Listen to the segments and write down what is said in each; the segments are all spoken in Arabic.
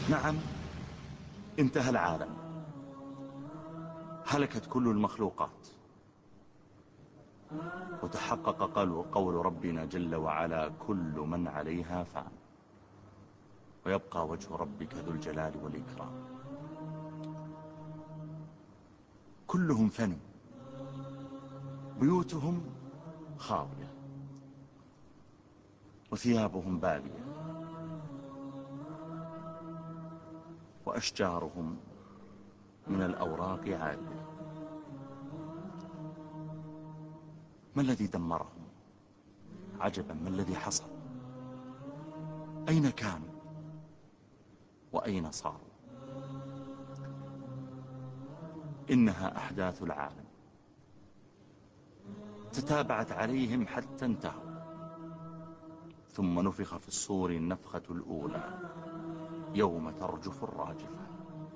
نعم، انتهى العالم، هلكت كل المخلوقات، وتحقق قول ربنا جل وعلا: كل من عليها فان، ويبقى وجه ربك ذو الجلال والإكرام. كلهم فنوا، بيوتهم خاوية، وثيابهم بالية، وأشجارهم من الأوراق عالية. ما الذي دمرهم؟ عجبا، ما الذي حصل؟ أين كانوا وأين صاروا؟ إنها أحداث العالم تتابعت عليهم حتى انتهوا، ثم نفخ في الصور النفخة الأولى يوم ترجف الراجفة،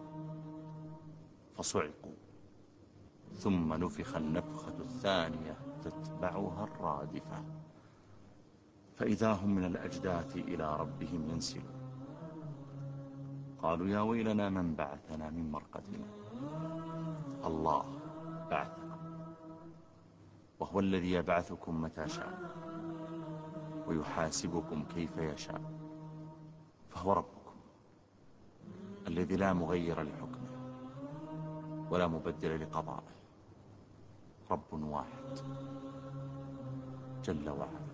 فصعقوا، ثم نفخ النفخة الثانية تتبعها الرادفة، فإذا هم من الأجداث إلى ربهم ينسلون. قالوا: يا ويلنا من بعثنا من مرقدنا. الله بعثكم، وهو الذي يبعثكم متى شاء ويحاسبكم كيف يشاء، فهو ربكم الذي لا مغير لحكمه ولا مبدل لقضائه، رب واحد جل وعلا.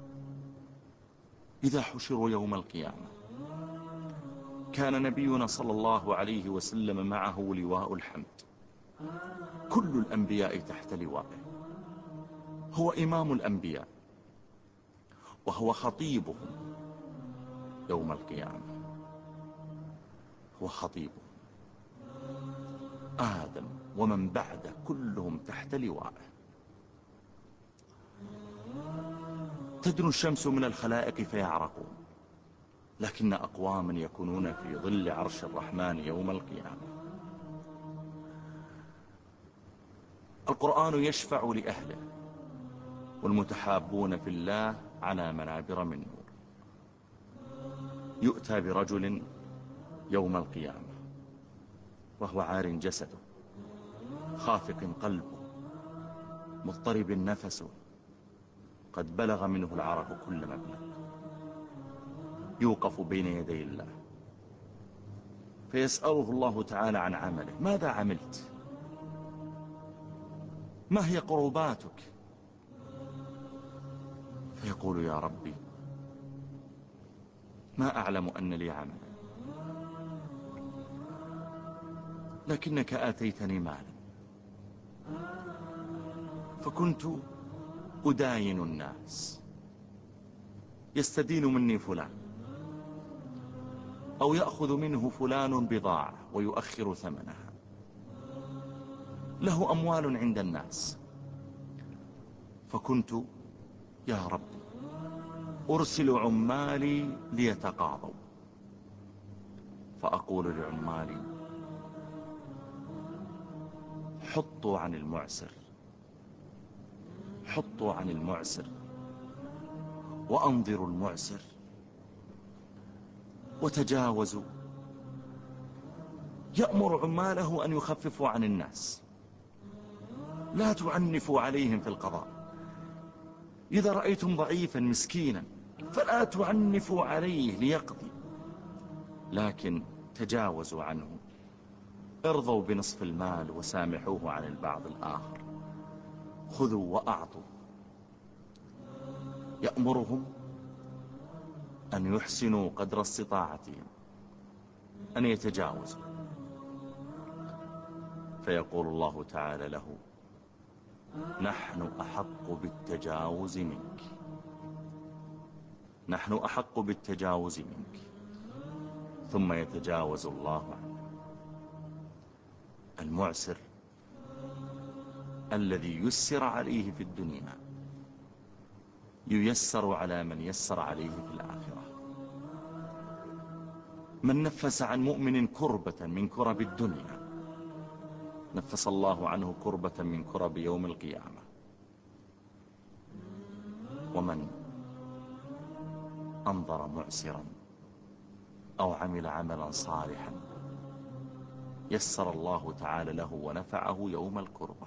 إذا حشروا يوم القيامة كان نبينا صلى الله عليه وسلم معه لواء الحمد، كل الأنبياء تحت لوائه، هو إمام الأنبياء وهو خطيبهم يوم القيامة، هو خطيبهم. آدم ومن بعده كلهم تحت لوائه. تدنو الشمس من الخلائق فيعرقون، لكن أقواما يكونون في ظل عرش الرحمن يوم القيامة. القرآن يشفع لأهله، والمتحابون في الله على منابر من نور. يؤتى برجل يوم القيامة وهو عار جسده، خافق قلبه، مضطرب نفسه، قد بلغ منه العرق كل مبلغ. يوقف بين يدي الله فيسأله الله تعالى عن عمله: ماذا عملت؟ ما هي قرباتك؟ فيقول: يا ربي، ما أعلم أن لي عملا، لكنك آتيتني مالا فكنت أداين الناس، يستدين مني فلان، أو يأخذ منه فلان بضاعة ويؤخر ثمنها، له أموال عند الناس، فكنت يا ربي أرسل عمالي ليتقاضوا، فأقول لعمالي: حطوا عن المعسر، حطوا عن المعسر، وأنظروا المعسر، وتجاوزوا. يأمر عماله أن يخففوا عن الناس، لا تعنفوا عليهم في القضاء. إذا رأيتم ضعيفا مسكينا فلا تعنفوا عليه ليقضي، لكن تجاوزوا عنه، ارضوا بنصف المال وسامحوه عن البعض الآخر، خذوا وأعطوا. يأمرهم أن يحسنوا قدر استطاعتهم، أن يتجاوزوا. فيقول الله تعالى له: نحن أحق بالتجاوز منك، نحن أحق بالتجاوز منك. ثم يتجاوز الله عنه. المعسر الذي يسر عليه في الدنيا ييسر على من يسر عليه في الآخرة. من نفس عن مؤمن كربة من كرب الدنيا نفس الله عنه كربة من كرب يوم القيامة. ومن أنظر معسرا أو عمل عملا صالحا يسر الله تعالى له ونفعه يوم الكربة.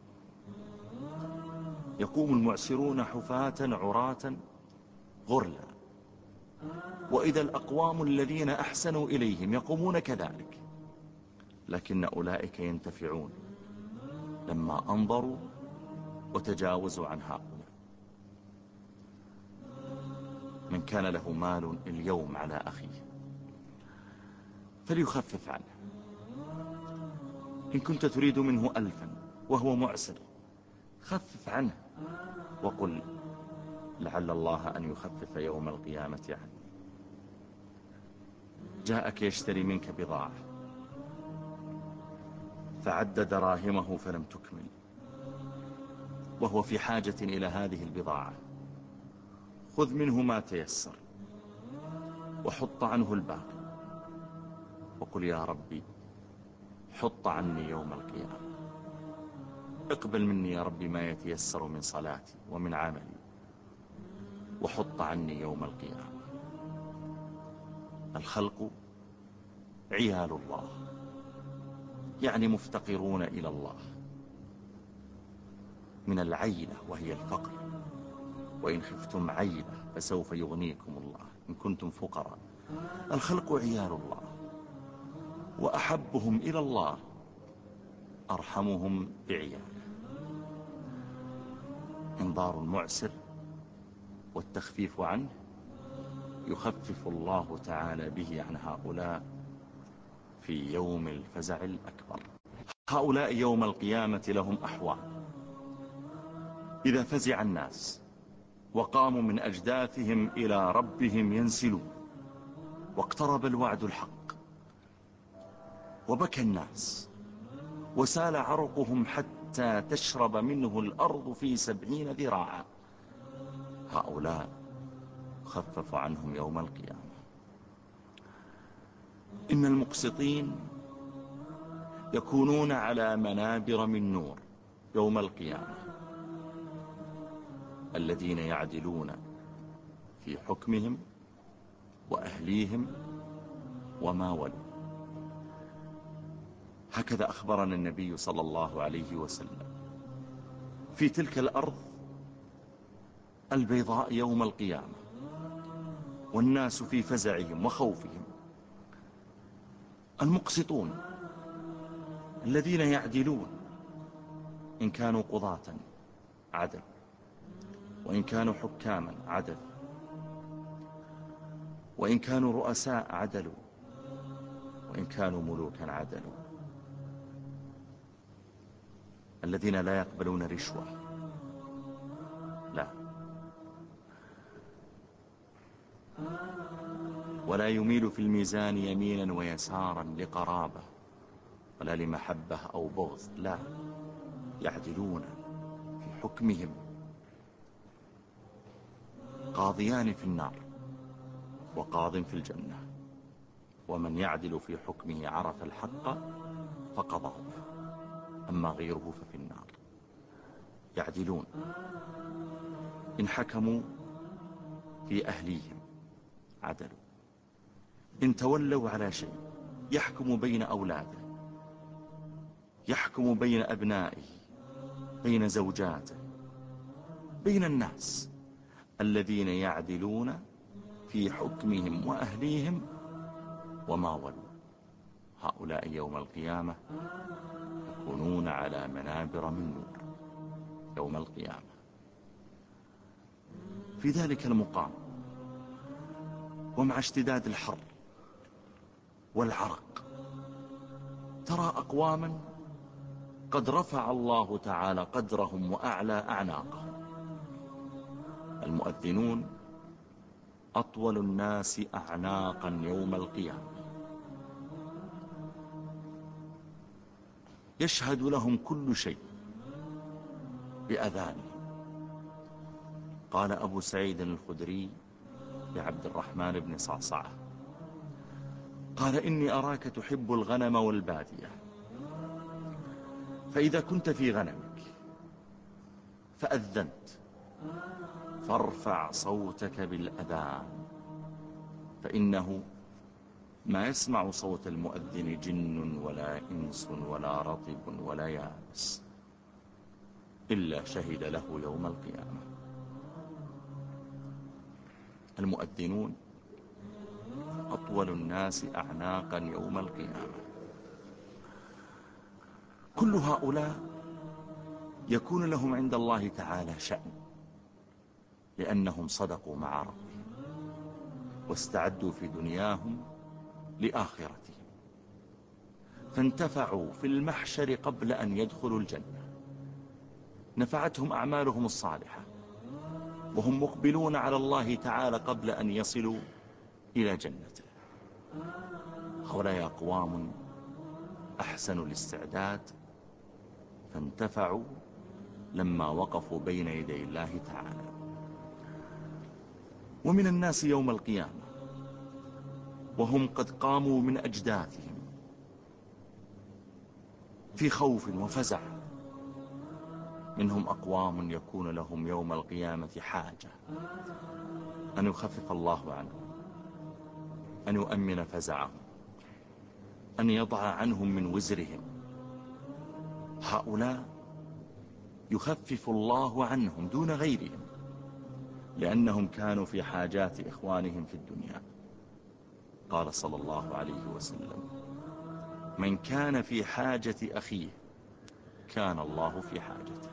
يقوم المعسرون حفاة عراة غرلا، وإذا الأقوام الذين أحسنوا إليهم يقومون كذلك، لكن أولئك ينتفعون لما أنظروا وتجاوزوا عن هؤلاء. من كان له مال اليوم على أخيه فليخفف عنه. إن كنت تريد منه 1000 وهو معسر خفف عنه وقل لعل الله أن يخفف يوم القيامة عنه. جاءك يشتري منك بضاعة فعد دراهمه فلم تكمل، وهو في حاجة إلى هذه البضاعة. خذ منه ما تيسر وحط عنه الباقي وقل يا ربي حط عني يوم القيامة، اقبل مني يا ربي ما يتيسر من صلاتي ومن عملي، وحط عني يوم القيامة. الخلق عيال الله، يعني مفتقرون إلى الله، من العيلة وهي الفقر. وإن خفتم عيلة فسوف يغنيكم الله إن كنتم فقراء. الخلق عيال الله، وأحبهم إلى الله أرحمهم بعياله. انظار المعسر والتخفيف عنه يخفف الله تعالى به عن هؤلاء في يوم الفزع الأكبر. هؤلاء يوم القيامة لهم أحوال. إذا فزع الناس وقاموا من أجداثهم إلى ربهم ينسلون، واقترب الوعد الحق، وبكى الناس وسال عرقهم حتى تشرب منه الأرض في 70 ذراعا، هؤلاء خفف عنهم يوم القيامة. إن المقسطين يكونون على منابر من نور يوم القيامة، الذين يعدلون في حكمهم وأهليهم وما ولوا. هكذا أخبرنا النبي صلى الله عليه وسلم. في تلك الأرض البيضاء يوم القيامة والناس في فزعهم وخوفهم، المقسطون الذين يعدلون، إن كانوا قضاة عدل، وإن كانوا حكاما عدل، وإن كانوا رؤساء عدلوا، وإن كانوا ملوكا عدلوا. الذين لا يقبلون رشوة، لا، ولا يميل في الميزان يمينا ويسارا لقرابة ولا لمحبة أو بغض، لا، يعدلون في حكمهم. قاضيان في النار وقاض في الجنة، ومن يعدل في حكمه عرف الحق فقضاه به، أما غيره ففي النار. يعدلون إن حكموا في أهليهم عدلوا، إن تولوا على شيء يحكم بين أولاده، يحكم بين أبنائه، بين زوجاته، بين الناس، الذين يعدلون في حكمهم وأهليهم وما ولوا، هؤلاء يوم القيامة يكونون على منابر من نور يوم القيامة. في ذلك المقام ومع اشتداد الحر والعرق ترى أقواما قد رفع الله تعالى قدرهم وأعلى أعناقهم. المؤذنون أطول الناس أعناقا يوم القيامة، يشهد لهم كل شيء بأذانه. قال أبو سعيد الخدري لعبد الرحمن بن صعصعة، قال إني أراك تحب الغنم والبادية، فإذا كنت في غنمك فأذنت فارفع صوتك بالأذان، فإنه ما يسمع صوت المؤذن جن ولا إنس ولا رطب ولا يابس إلا شهد له يوم القيامة. المؤذنون أطول الناس أعناقا يوم القيامة. كل هؤلاء يكون لهم عند الله تعالى شأن، لأنهم صدقوا مع ربهم واستعدوا في دنياهم لآخرتهم، فانتفعوا في المحشر قبل أن يدخلوا الجنة. نفعتهم أعمالهم الصالحة وهم مقبلون على الله تعالى قبل أن يصلوا إلى جنته. هؤلاء أقوام أحسنوا الاستعداد فانتفعوا لما وقفوا بين يدي الله تعالى. ومن الناس يوم القيامة وهم قد قاموا من أجداثهم في خوف وفزع، منهم أقوام يكون لهم يوم القيامة حاجة أن يخفف الله عنهم، أن يؤمن فزعهم، أن يضع عنهم من وزرهم. هؤلاء يخفف الله عنهم دون غيرهم، لأنهم كانوا في حاجات إخوانهم في الدنيا. قال صلى الله عليه وسلم: من كان في حاجة أخيه كان الله في حاجته.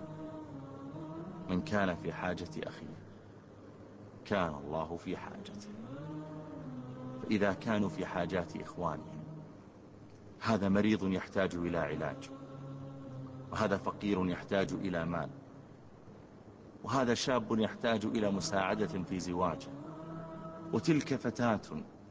من كان في حاجة أخيه كان الله في حاجته. فإذا كانوا في حاجات إخوانهم، هذا مريض يحتاج إلى علاج، وهذا فقير يحتاج إلى مال، وهذا شاب يحتاج إلى مساعدة في زواجه، وتلك فتاة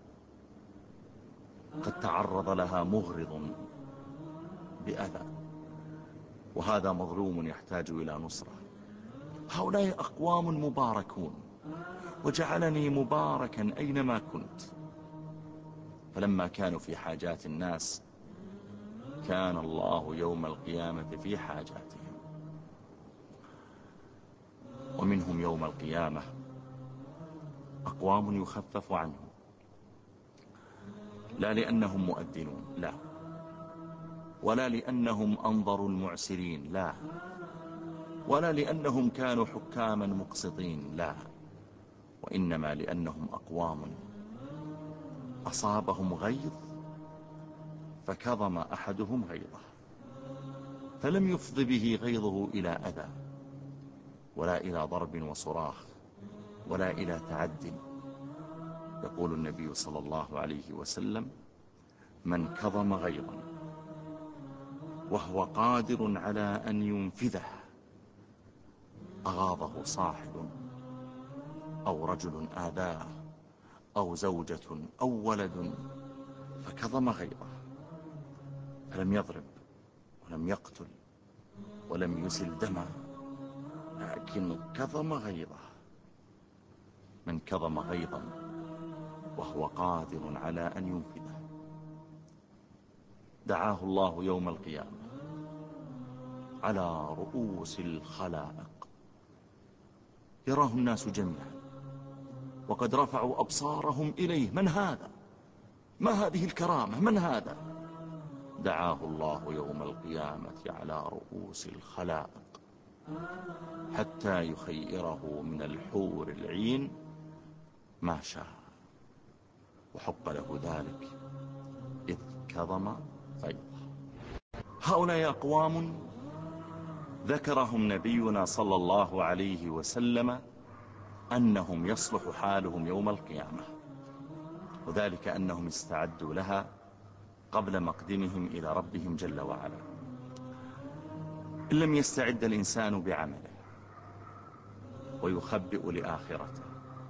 قد تعرض لها مغرض بأذى، وهذا مظلوم يحتاج إلى نصرة. هؤلاء أقوام مباركون، وجعلني مباركا أينما كنت. فلما كانوا في حاجات الناس كان الله يوم القيامة في حاجاتهم. ومنهم يوم القيامة أقوام يخفف عنهم، لا لأنهم مؤذنون، لا، ولا لأنهم أنظروا المعسرين، لا، ولا لأنهم كانوا حكاما مقسطين، لا، وإنما لأنهم أقوام أصابهم غيظ فكظم أحدهم غيظه، فلم يفض به غيظه إلى أذى، ولا إلى ضرب وصراخ، ولا إلى تعد. يقول النبي صلى الله عليه وسلم: من كظم غيظا وهو قادر على أن ينفذه أغاضه صاحب أو رجل آذاه أو زوجة أو ولد فكظم غيظه، فلم يضرب ولم يقتل ولم يسل دما، لكن كظم غيظه. من كظم غيظا وهو قادر على أن ينفذه دعاه الله يوم القيامة على رؤوس الخلائق، يراه الناس جميعا وقد رفعوا أبصارهم إليه: من هذا؟ ما هذه الكرامة؟ من هذا؟ دعاه الله يوم القيامة على رؤوس الخلائق حتى يخيره من الحور العين ما شاء، وحق له ذلك إذ كظم غيظه. هؤلاء أقوام ذكرهم نبينا صلى الله عليه وسلم أنهم يصلح حالهم يوم القيامة، وذلك أنهم استعدوا لها قبل مقدمهم إلى ربهم جل وعلا. إن لم يستعد الإنسان بعمله ويخبئ لآخرته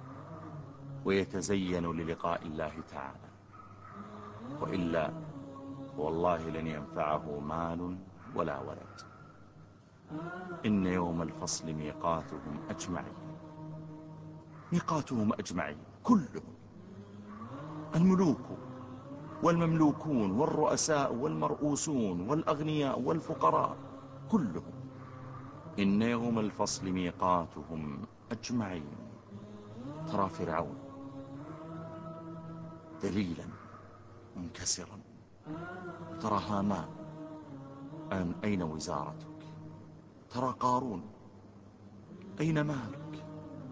ويتزين للقاء الله تعالى، وإلا والله لن ينفعه مال ولا ولد. إن يوم الفصل ميقاتهم أجمعين، ميقاتهم أجمعين كلهم، الملوك والمملوكون والرؤساء والمرؤوسون والأغنياء والفقراء كلهم. إن يوم الفصل ميقاتهم أجمعين. ترى فرعون ذليلا منكسرا، ترى هامان أين وزارتك؟ ترى قارون أين مالك؟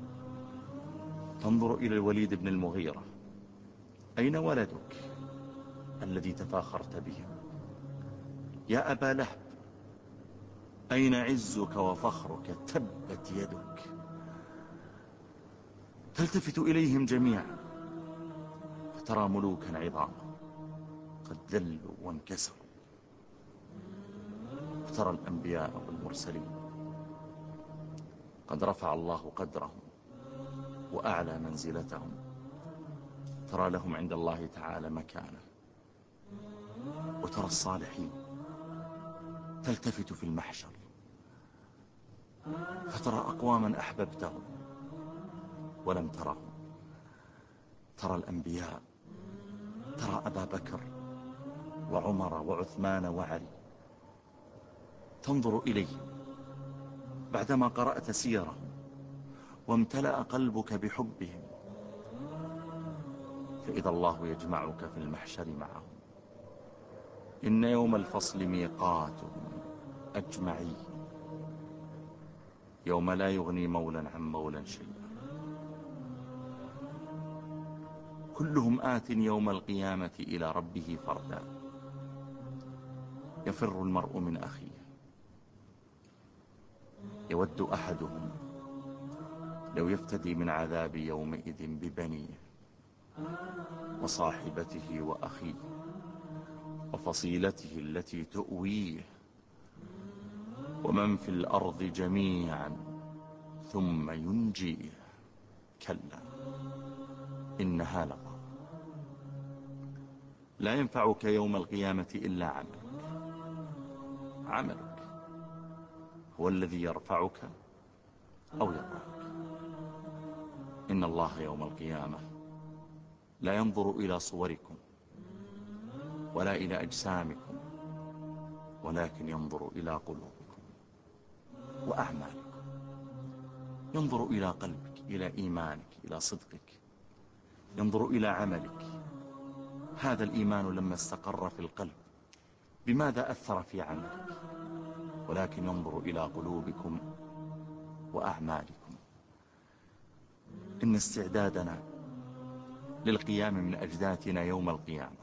تنظر إلى الوليد بن المغيرة، أين ولدك الذي تفاخرت به؟ يا أبا لهب أين عزك وفخرك؟ تبت يدك. تلتفت إليهم جميعا فترى ملوكا عظاما قد ذلوا وانكسروا، فترى الأنبياء والمرسلين قد رفع الله قدرهم وأعلى منزلتهم، ترى لهم عند الله تعالى مكانة. وترى الصالحين تلتفت في المحشر فترى أقواما أحببتهم ولم ترهم، ترى الأنبياء، ترى أبا بكر وعمر وعثمان وعلي، تنظر إليهم بعدما قرأت سيرهم وامتلأ قلبك بحبهم، فإذا الله يجمعك في المحشر معهم. إن يوم الفصل ميقاتهم أجمعين، يوم لا يغني مولا عن مولا شيئا، كلهم آت يوم القيامة إلى ربه فردا، يفر المرء من أخيه، يود أحدهم لو يفتدي من عذاب يومئذ ببنيه وصاحبته وأخيه وفصيلته التي تؤويه ومن في الأرض جميعا ثم ينجيه، كلا إنها لظى. لا ينفعك يوم القيامة إلا عملك هو الذي يرفعك أو يضعك. إن الله يوم القيامة لا ينظر إلى صوركم ولا إلى أجسامكم، ولكن ينظر إلى قلوبكم وأعمالكم، ينظر إلى قلبك، إلى إيمانك، إلى صدقك، ينظر إلى عملك. هذا الإيمان لما استقر في القلب بماذا أثر في عملك؟ ولكن ينظر إلى قلوبكم وأعمالكم. إن استعدادنا للقيام من أجداثنا يوم القيامة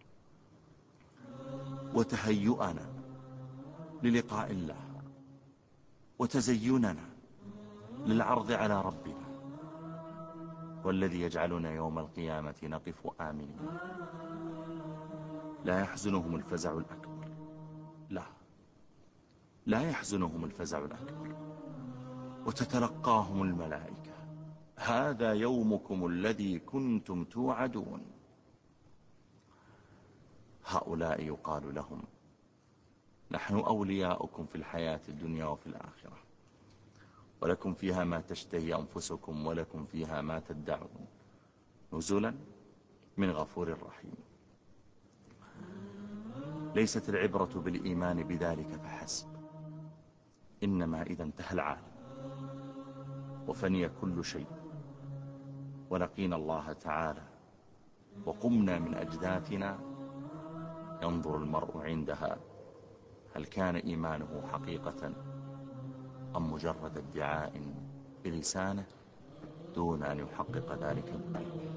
وتهيئنا للقاء الله وتزيننا للعرض على ربنا والذي يجعلنا يوم القيامة نقف آمنين. لا يحزنهم الفزع الأكبر، لا يحزنهم الفزع الأكبر، وتتلقاهم الملائكة هذا يومكم الذي كنتم توعدون. هؤلاء يقال لهم نحن أولياؤكم في الحياة الدنيا وفي الآخرة، ولكم فيها ما تشتهي أنفسكم ولكم فيها ما تدعون، نزلا من غفور رحيم. ليست العبرة بالإيمان بذلك فحسب، إنما إذا انتهى العالم وفني كل شيء ولقينا الله تعالى وقمنا من أجداثنا، ينظر المرء عندها هل كان إيمانه حقيقة أم مجرد ادعاء بلسانه دون أن يحقق ذلك بقلبه.